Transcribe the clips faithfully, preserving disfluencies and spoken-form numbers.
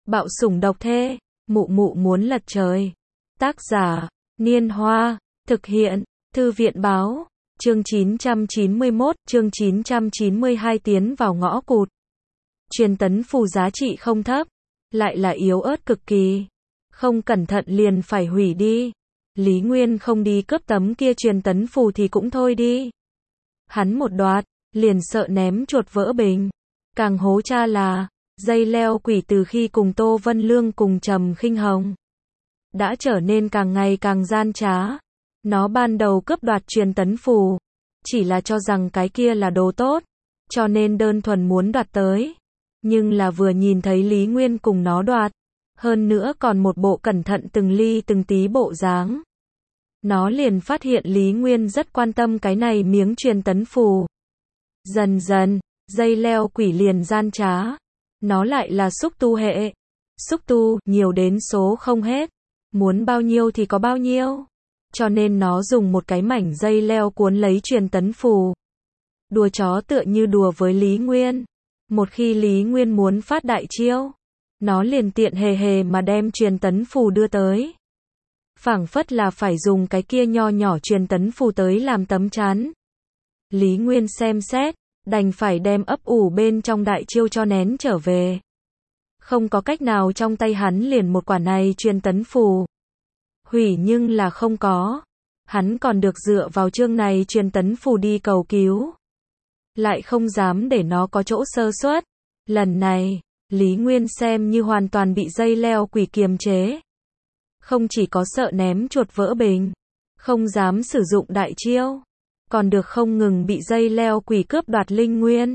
Bạo sủng độc thê, mụ mụ muốn lật trời. Tác giả, Niên Hoa, thực hiện, Thư viện báo, chương chín trăm chín mươi mốt, chương chín trăm chín mươi hai tiến vào ngõ cụt. Truyền tấn phù giá trị không thấp, lại là yếu ớt cực kỳ. Không cẩn thận liền phải hủy đi. Lý Nguyên không đi cướp tấm kia truyền tấn phù thì cũng thôi đi. Hắn một đoạt, liền sợ ném chuột vỡ bình. Càng hố cha là, dây leo quỷ từ khi cùng Tô Vân Lương cùng Trầm Khinh Hồng đã trở nên càng ngày càng gian trá. Nó ban đầu cướp đoạt truyền tấn phù, chỉ là cho rằng cái kia là đồ tốt, cho nên đơn thuần muốn đoạt tới. Nhưng là vừa nhìn thấy Lý Nguyên cùng nó đoạt, hơn nữa còn một bộ cẩn thận từng ly từng tí bộ dáng. Nó liền phát hiện Lý Nguyên rất quan tâm cái này miếng truyền tấn phù. Dần dần, dây leo quỷ liền gian trá. Nó lại là xúc tu hệ. Xúc tu, nhiều đến số không hết. Muốn bao nhiêu thì có bao nhiêu. Cho nên nó dùng một cái mảnh dây leo cuốn lấy truyền tấn phù. Đùa chó tựa như đùa với Lý Nguyên. Một khi Lý Nguyên muốn phát đại chiêu, nó liền tiện hề hề mà đem truyền tấn phù đưa tới. Phảng phất là phải dùng cái kia nho nhỏ truyền tấn phù tới làm tấm chắn. Lý Nguyên xem xét, đành phải đem ấp ủ bên trong đại chiêu cho nén trở về. Không có cách nào, trong tay hắn liền một quả này truyền tấn phù. Hủy nhưng là không có. Hắn còn được dựa vào chương này truyền tấn phù đi cầu cứu. Lại không dám để nó có chỗ sơ suất. Lần này, Lý Nguyên xem như hoàn toàn bị dây leo quỷ kiềm chế. Không chỉ có sợ ném chuột vỡ bình, không dám sử dụng đại chiêu, còn được không ngừng bị dây leo quỷ cướp đoạt linh nguyên.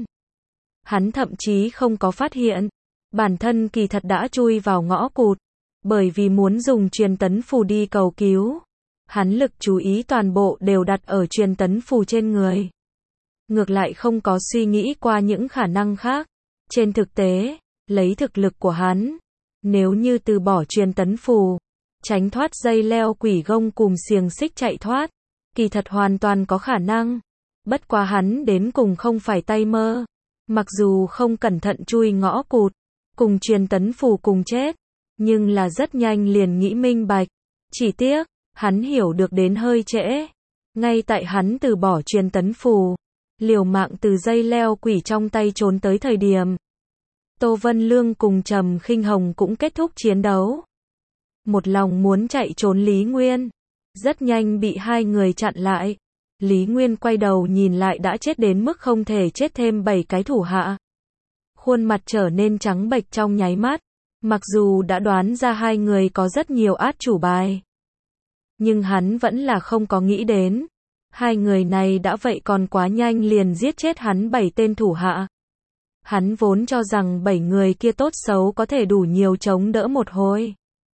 Hắn thậm chí không có phát hiện, bản thân kỳ thật đã chui vào ngõ cụt, bởi vì muốn dùng truyền tấn phù đi cầu cứu. Hắn lực chú ý toàn bộ đều đặt ở truyền tấn phù trên người. Ngược lại không có suy nghĩ qua những khả năng khác. Trên thực tế, lấy thực lực của hắn, nếu như từ bỏ truyền tấn phù, tránh thoát dây leo quỷ gông cùm xiềng xích chạy thoát, kỳ thật hoàn toàn có khả năng. Bất quá hắn đến cùng không phải tay mơ. Mặc dù không cẩn thận chui ngõ cụt, cùng truyền tấn phù cùng chết, nhưng là rất nhanh liền nghĩ minh bạch. Chỉ tiếc, hắn hiểu được đến hơi trễ. Ngay tại hắn từ bỏ truyền tấn phù, liều mạng từ dây leo quỷ trong tay trốn tới thời điểm, Tô Vân Lương cùng Trầm Khinh Hồng cũng kết thúc chiến đấu. Một lòng muốn chạy trốn Lý Nguyên, rất nhanh bị hai người chặn lại. Lý Nguyên quay đầu nhìn lại đã chết đến mức không thể chết thêm bảy cái thủ hạ. Khuôn mặt trở nên trắng bệch trong nháy mắt. Mặc dù đã đoán ra hai người có rất nhiều át chủ bài, nhưng hắn vẫn là không có nghĩ đến. Hai người này đã vậy còn quá nhanh liền giết chết hắn bảy tên thủ hạ. Hắn vốn cho rằng bảy người kia tốt xấu có thể đủ nhiều chống đỡ một hồi,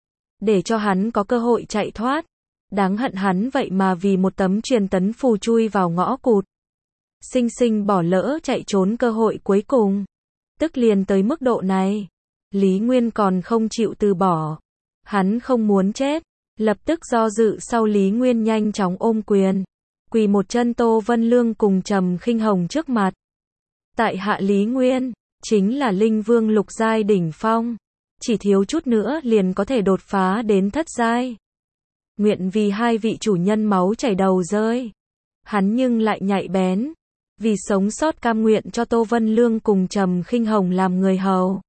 để cho hắn có cơ hội chạy thoát. Đáng hận hắn vậy mà vì một tấm truyền tấn phù chui vào ngõ cụt, sinh sinh bỏ lỡ chạy trốn cơ hội cuối cùng. Tức liền tới mức độ này, Lý Nguyên còn không chịu từ bỏ. Hắn không muốn chết, lập tức do dự sau Lý Nguyên nhanh chóng ôm quyền, quỳ một chân Tô Vân Lương cùng Trầm Khinh Hồng trước mặt. Tại hạ Lý Nguyên, chính là linh vương lục giai đỉnh phong, chỉ thiếu chút nữa liền có thể đột phá đến thất giai. Nguyện vì hai vị chủ nhân máu chảy đầu rơi. Hắn nhưng lại nhạy bén, vì sống sót cam nguyện cho Tô Vân Lương cùng Trầm Khinh Hồng làm người hầu.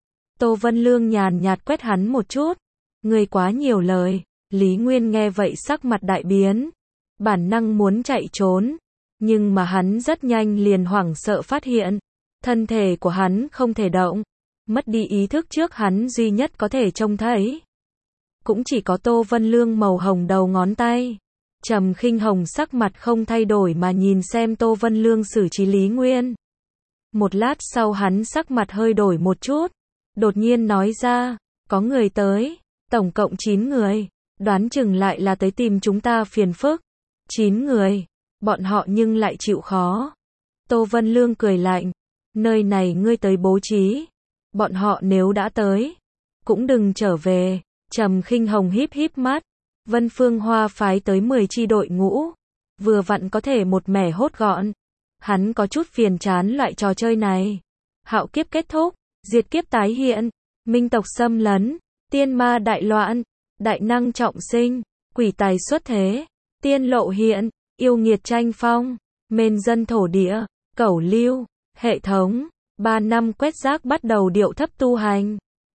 Tô Vân Lương nhàn nhạt quét hắn một chút. Người quá nhiều lời. Lý Nguyên nghe vậy sắc mặt đại biến, bản năng muốn chạy trốn, nhưng mà hắn rất nhanh liền hoảng sợ phát hiện, thân thể của hắn không thể động, mất đi ý thức trước hắn duy nhất có thể trông thấy, cũng chỉ có Tô Vân Lương màu hồng đầu ngón tay. Trầm Khinh Hồng sắc mặt không thay đổi mà nhìn xem Tô Vân Lương xử trí Lý Nguyên. Một lát sau hắn sắc mặt hơi đổi một chút, đột nhiên nói ra, có người tới, tổng cộng chín người, đoán chừng lại là tới tìm chúng ta phiền phức. chín người, bọn họ nhưng lại chịu khó. Tô Vân Lương cười lạnh, nơi này ngươi tới bố trí, bọn họ nếu đã tới, cũng đừng trở về. Trầm Khinh Hồng híp híp mắt, Vân Phương Hoa phái tới mười chi đội ngũ, vừa vặn có thể một mẻ hốt gọn. Hắn có chút phiền chán loại trò chơi này. Hạo kiếp kết thúc, diệt kiếp tái hiện, minh tộc xâm lấn, tiên ma đại loạn, đại năng trọng sinh, quỷ tài xuất thế, tiên lộ hiện, yêu nghiệt tranh phong, mên dân thổ địa, cẩu lưu, hệ thống, ba năm quét rác bắt đầu điệu thấp tu hành.